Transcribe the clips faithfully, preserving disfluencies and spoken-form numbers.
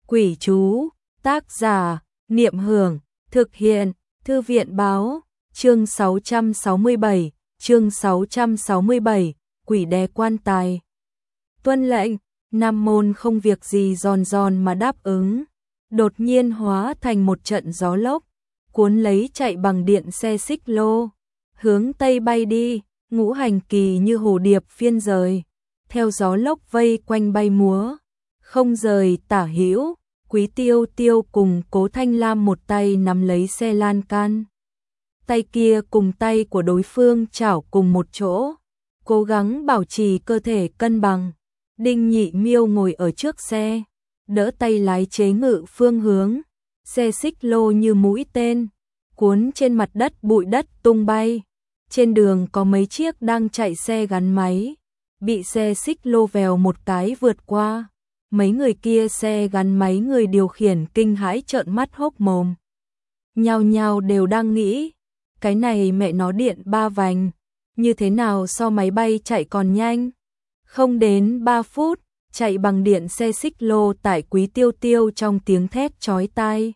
Quỷ chú, tác giả, Niệm Hưởng, thực hiện, Thư viện báo, chương sáu trăm sáu mươi bảy, chương sáu trăm sáu mươi bảy, quỷ đè quan tài. Tuân lệnh, Nam Môn không việc gì giòn giòn mà đáp ứng, đột nhiên hóa thành một trận gió lốc, cuốn lấy chạy bằng điện xe xích lô, hướng tây bay đi, Ngũ Hành Kỳ như hồ điệp phiên rời, theo gió lốc vây quanh bay múa, không rời tả hữu. Quý Tiêu Tiêu cùng Cố Thanh Lam một tay nắm lấy xe lan can, tay kia cùng tay của đối phương chảo cùng một chỗ, cố gắng bảo trì cơ thể cân bằng. Đinh Nhị Miêu ngồi ở trước xe, đỡ tay lái chế ngự phương hướng, xe xích lô như mũi tên, cuốn trên mặt đất bụi đất tung bay. Trên đường có mấy chiếc đang chạy xe gắn máy, bị xe xích lô vèo một cái vượt qua. Mấy người kia xe gắn máy người điều khiển kinh hãi trợn mắt hốc mồm. Nhao nhao đều đang nghĩ, cái này mẹ nó điện ba vành, như thế nào so máy bay chạy còn nhanh. Không đến ba phút, chạy bằng điện xe xích lô tải Quý Tiêu Tiêu trong tiếng thét chói tai.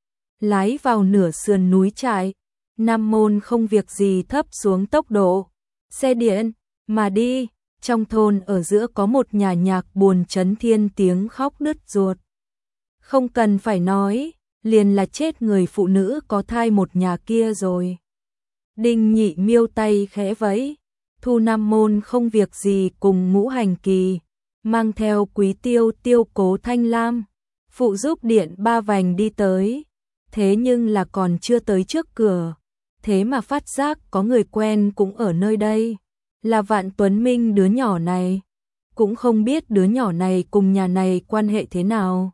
Lái vào nửa sườn núi trại, Nam Môn không việc gì thấp xuống tốc độ. Xe điện, mà đi. Trong thôn ở giữa có một nhà nhạc buồn chấn thiên tiếng khóc đứt ruột. Không cần phải nói, liền là chết người phụ nữ có thai một nhà kia rồi. Đinh Nhị Miêu tay khẽ vẫy, Thu Nam Môn không việc gì cùng Ngũ Hành Kỳ, mang theo Quý Tiêu Tiêu Cố Thanh Lam, phụ giúp điện ba vành đi tới. Thế nhưng là còn chưa tới trước cửa, thế mà phát giác có người quen cũng ở nơi đây. Là Vạn Tuấn Minh đứa nhỏ này, cũng không biết đứa nhỏ này cùng nhà này quan hệ thế nào.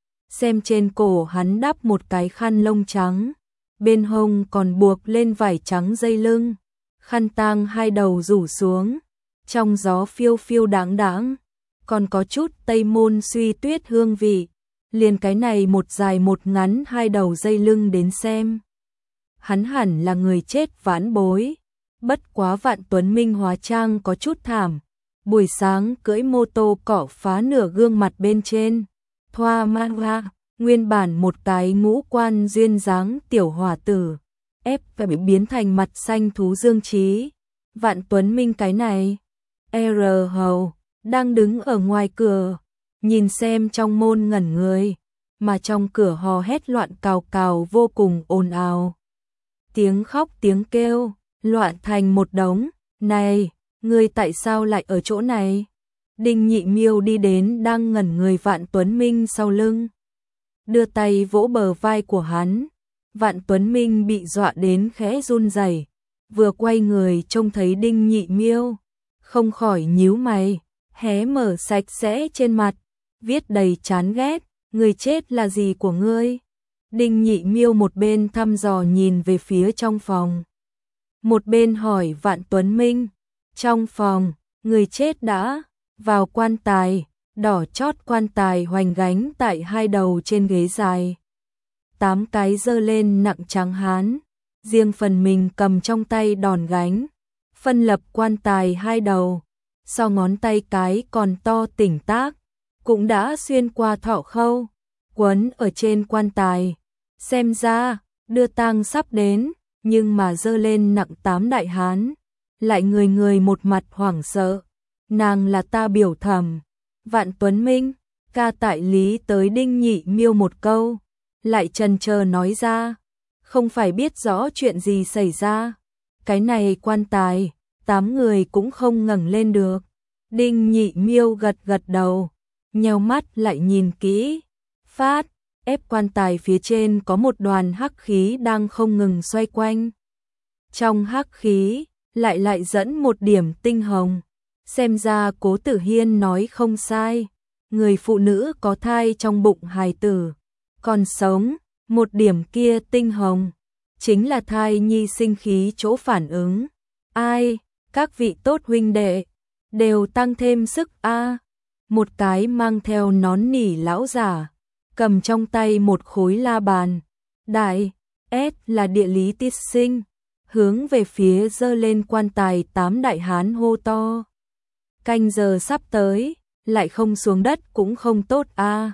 Xem trên cổ hắn đắp một cái khăn lông trắng, bên hông còn buộc lên vải trắng dây lưng, khăn tang hai đầu rủ xuống, trong gió phiêu phiêu đáng đáng, còn có chút Tây Môn Suy Tuyết hương vị, liền cái này một dài một ngắn hai đầu dây lưng đến xem. Hắn hẳn là người chết vãn bối. Bất quá Vạn Tuấn Minh hóa trang có chút thảm, buổi sáng cưỡi mô tô cỏ phá nửa gương mặt bên trên, thoa man hoa, nguyên bản một cái ngũ quan duyên dáng tiểu hòa tử, ép phải biến thành mặt xanh thú dương trí. Vạn Tuấn Minh cái này, R hầu, đang đứng ở ngoài cửa, nhìn xem trong môn ngẩn người, mà trong cửa hò hét loạn cào cào vô cùng ồn ào. Tiếng khóc tiếng kêu loạn thành một đống. Này, ngươi tại sao lại ở chỗ này? Đinh Nhị Miêu đi đến đang ngẩn người Vạn Tuấn Minh sau lưng, đưa tay vỗ bờ vai của hắn. Vạn Tuấn Minh bị dọa đến khẽ run rẩy, vừa quay người trông thấy Đinh Nhị Miêu, không khỏi nhíu mày, hé mở sạch sẽ trên mặt, viết đầy chán ghét, người chết là gì của ngươi? Đinh Nhị Miêu một bên thăm dò nhìn về phía trong phòng, một bên hỏi Vạn Tuấn Minh. Trong phòng, người chết đã vào quan tài, đỏ chót quan tài hoành gánh tại hai đầu trên ghế dài. Tám cái giơ lên nặng trắng hán, riêng phần mình cầm trong tay đòn gánh, phân lập quan tài hai đầu, so ngón tay cái còn to tỉnh tác, cũng đã xuyên qua thọ khâu, quấn ở trên quan tài. Xem ra, đưa tang sắp đến. Nhưng mà dơ lên nặng tám đại hán, lại người người một mặt hoảng sợ. Nàng là ta biểu thẩm. Vạn Tuấn Minh, ca tại lý tới Đinh Nhị Miêu một câu, lại chần chờ nói ra, không phải biết rõ chuyện gì xảy ra. Cái này quan tài, tám người cũng không ngẩng lên được. Đinh Nhị Miêu gật gật đầu, nheo mắt lại nhìn kỹ, phát. Ép quan tài phía trên có một đoàn hắc khí đang không ngừng xoay quanh. Trong hắc khí, lại lại dẫn một điểm tinh hồng. Xem ra Cố Tử Hiên nói không sai. Người phụ nữ có thai trong bụng hài tử, còn sống, một điểm kia tinh hồng, chính là thai nhi sinh khí chỗ phản ứng. Ai, các vị tốt huynh đệ, đều tăng thêm sức a. Một cái mang theo nón nỉ lão giả, cầm trong tay một khối la bàn, đại, S là địa lý tiết sinh, hướng về phía dơ lên quan tài tám đại hán hô to. Canh giờ sắp tới, lại không xuống đất cũng không tốt a.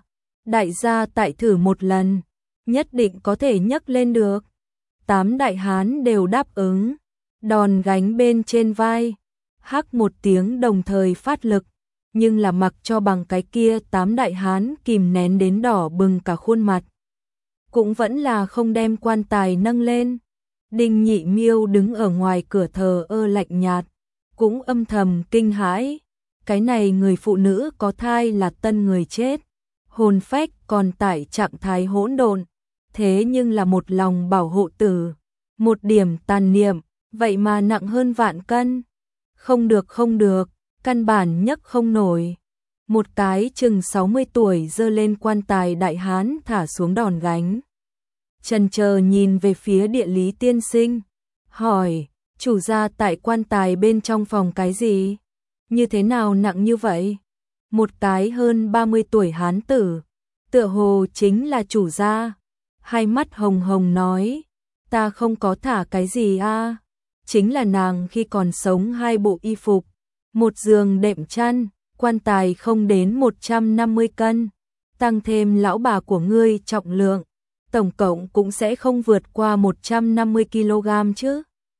Đại gia tại thử một lần, nhất định có thể nhấc lên được. Tám đại hán đều đáp ứng, đòn gánh bên trên vai, hắc một tiếng đồng thời phát lực, nhưng là mặc cho bằng cái kia tám đại hán kìm nén đến đỏ bừng cả khuôn mặt. Cũng vẫn là không đem quan tài nâng lên. Đinh Nhị Miêu đứng ở ngoài cửa thờ ơ lạnh nhạt, cũng âm thầm kinh hãi. Cái này người phụ nữ có thai là tân người chết, hồn phách còn tại trạng thái hỗn độn, thế nhưng là một lòng bảo hộ tử, một điểm tàn niệm, vậy mà nặng hơn vạn cân. Không được không được, căn bản nhấc không nổi. Một cái chừng sáu mươi tuổi giơ lên quan tài đại hán thả xuống đòn gánh. Chần chờ nhìn về phía địa lý tiên sinh, hỏi, chủ gia tại quan tài bên trong phòng cái gì? Như thế nào nặng như vậy? Một cái hơn ba mươi tuổi hán tử, tựa hồ chính là chủ gia, hai mắt hồng hồng nói, ta không có thả cái gì a, chính là nàng khi còn sống hai bộ y phục, một giường đệm chăn, quan tài không đến một trăm năm mươi cân, tăng thêm lão bà của ngươi trọng lượng, tổng cộng cũng sẽ không vượt qua một trăm năm mươi ki lô gam chứ.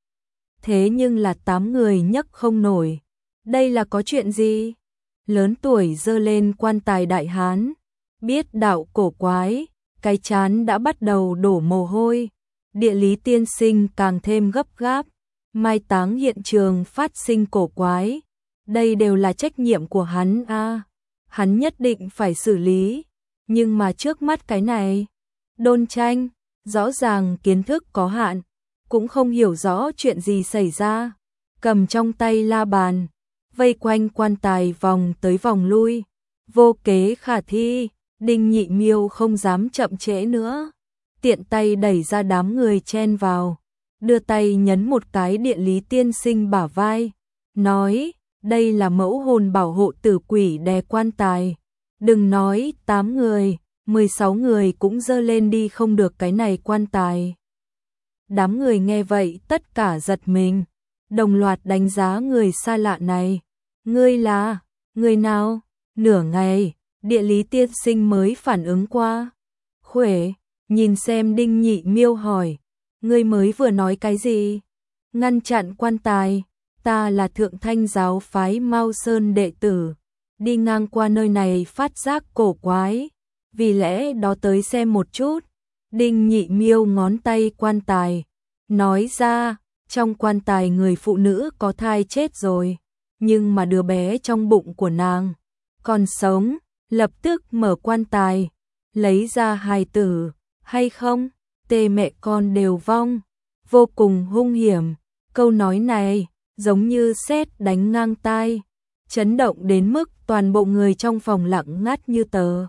Thế nhưng là tám người nhấc không nổi. Đây là có chuyện gì? Lớn tuổi giơ lên quan tài đại hán, biết đạo cổ quái, cái chán đã bắt đầu đổ mồ hôi. Địa lý tiên sinh càng thêm gấp gáp, mai táng hiện trường phát sinh cổ quái. Đây đều là trách nhiệm của hắn a, à, hắn nhất định phải xử lý. Nhưng mà trước mắt cái này, Đôn Tranh, rõ ràng kiến thức có hạn, cũng không hiểu rõ chuyện gì xảy ra, cầm trong tay la bàn, vây quanh quan tài vòng tới vòng lui, vô kế khả thi. Đinh Nhị Miêu không dám chậm trễ nữa, tiện tay đẩy ra đám người chen vào, đưa tay nhấn một cái địa lý tiên sinh bả vai, nói, đây là mẫu hồn bảo hộ tử quỷ đè quan tài, đừng nói tám người, mười sáu người cũng dơ lên đi không được cái này quan tài. Đám người nghe vậy tất cả giật mình, đồng loạt đánh giá người xa lạ này. Ngươi là, người nào? Nửa ngày, địa lý tiên sinh mới phản ứng qua. Khuể, nhìn xem Đinh Nhị Miêu hỏi, ngươi mới vừa nói cái gì? Ngăn chặn quan tài, ta là Thượng Thanh giáo phái Mao Sơn đệ tử, đi ngang qua nơi này phát giác cổ quái, vì lẽ đó tới xem một chút. Đinh Nhị Miêu ngón tay quan tài, nói ra, trong quan tài người phụ nữ có thai chết rồi, nhưng mà đứa bé trong bụng của nàng còn sống, lập tức mở quan tài, lấy ra hài tử, hay không, tê mẹ con đều vong, vô cùng hung hiểm. Câu nói này giống như sét đánh ngang tai, chấn động đến mức toàn bộ người trong phòng lặng ngắt như tờ.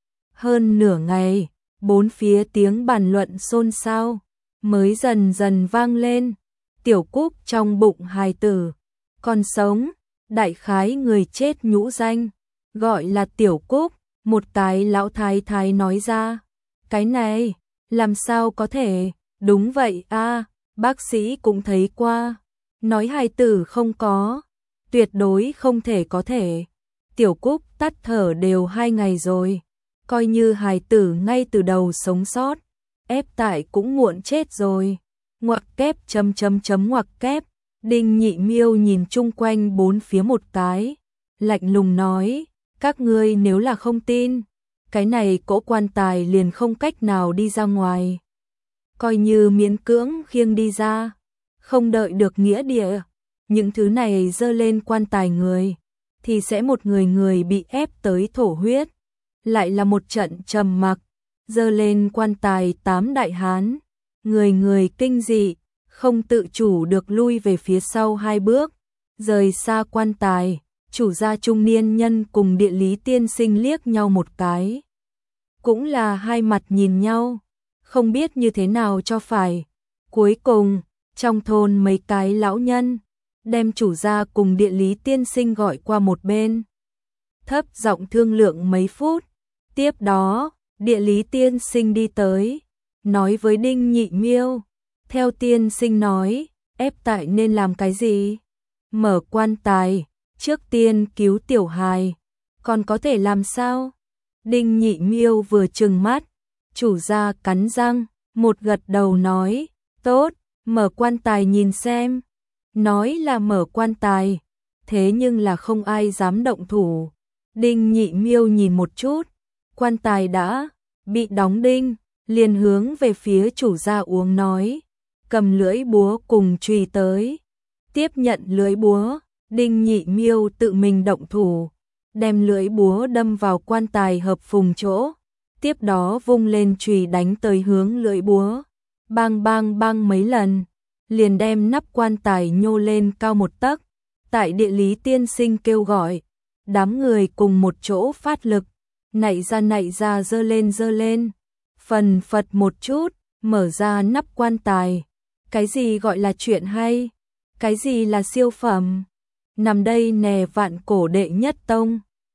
Hơn nửa ngày, bốn phía tiếng bàn luận xôn xao mới dần dần vang lên. Tiểu Cúc trong bụng hài tử còn sống, đại khái người chết nhũ danh, gọi là Tiểu Cúc. Một cái lão thái thái nói ra, cái này làm sao có thể? Đúng vậy a, bác sĩ cũng thấy qua, nói hài tử không có, tuyệt đối không thể có thể. Tiểu Cúc tắt thở đều hai ngày rồi, coi như hài tử ngay từ đầu sống sót, ép tại cũng muộn chết rồi. Ngoặc kép chấm chấm chấm ngoặc kép. Đinh Nhị Miêu nhìn chung quanh bốn phía một cái, lạnh lùng nói, các ngươi nếu là không tin, cái này cỗ quan tài liền không cách nào đi ra ngoài. Coi như miễn cưỡng khiêng đi ra, không đợi được nghĩa địa, những thứ này dơ lên quan tài người, thì sẽ một người người bị ép tới thổ huyết. Lại là một trận trầm mặc, dơ lên quan tài tám đại hán, người người kinh dị, không tự chủ được lui về phía sau hai bước, rời xa quan tài. Chủ gia trung niên nhân cùng địa lý tiên sinh liếc nhau một cái, cũng là hai mặt nhìn nhau, không biết như thế nào cho phải. Cuối cùng, trong thôn mấy cái lão nhân đem chủ gia cùng địa lý tiên sinh gọi qua một bên, thấp giọng thương lượng mấy phút. Tiếp đó, địa lý tiên sinh đi tới, nói với Đinh Nhị Miêu, theo tiên sinh nói, ép tại nên làm cái gì? Mở quan tài, trước tiên cứu tiểu hài, còn có thể làm sao? Đinh Nhị Miêu vừa trừng mắt, chủ gia cắn răng, một gật đầu nói, tốt, mở quan tài nhìn xem. Nói là mở quan tài, thế nhưng là không ai dám động thủ. Đinh Nhị Miêu nhìn một chút, quan tài đã bị đóng đinh, liền hướng về phía chủ gia uống nói, cầm lưỡi búa cùng chùy tới. Tiếp nhận lưỡi búa, Đinh Nhị Miêu tự mình động thủ, đem lưỡi búa đâm vào quan tài hợp phùng chỗ, tiếp đó vung lên chùy đánh tới hướng lưỡi búa, bang bang bang mấy lần, liền đem nắp quan tài nhô lên cao một tấc. Tại địa lý tiên sinh kêu gọi, đám người cùng một chỗ phát lực, nạy ra nạy ra giơ lên giơ lên, phần phật một chút, mở ra nắp quan tài. Cái gì gọi là chuyện hay? Cái gì là siêu phẩm? Nằm đây nè vạn cổ đệ nhất tông.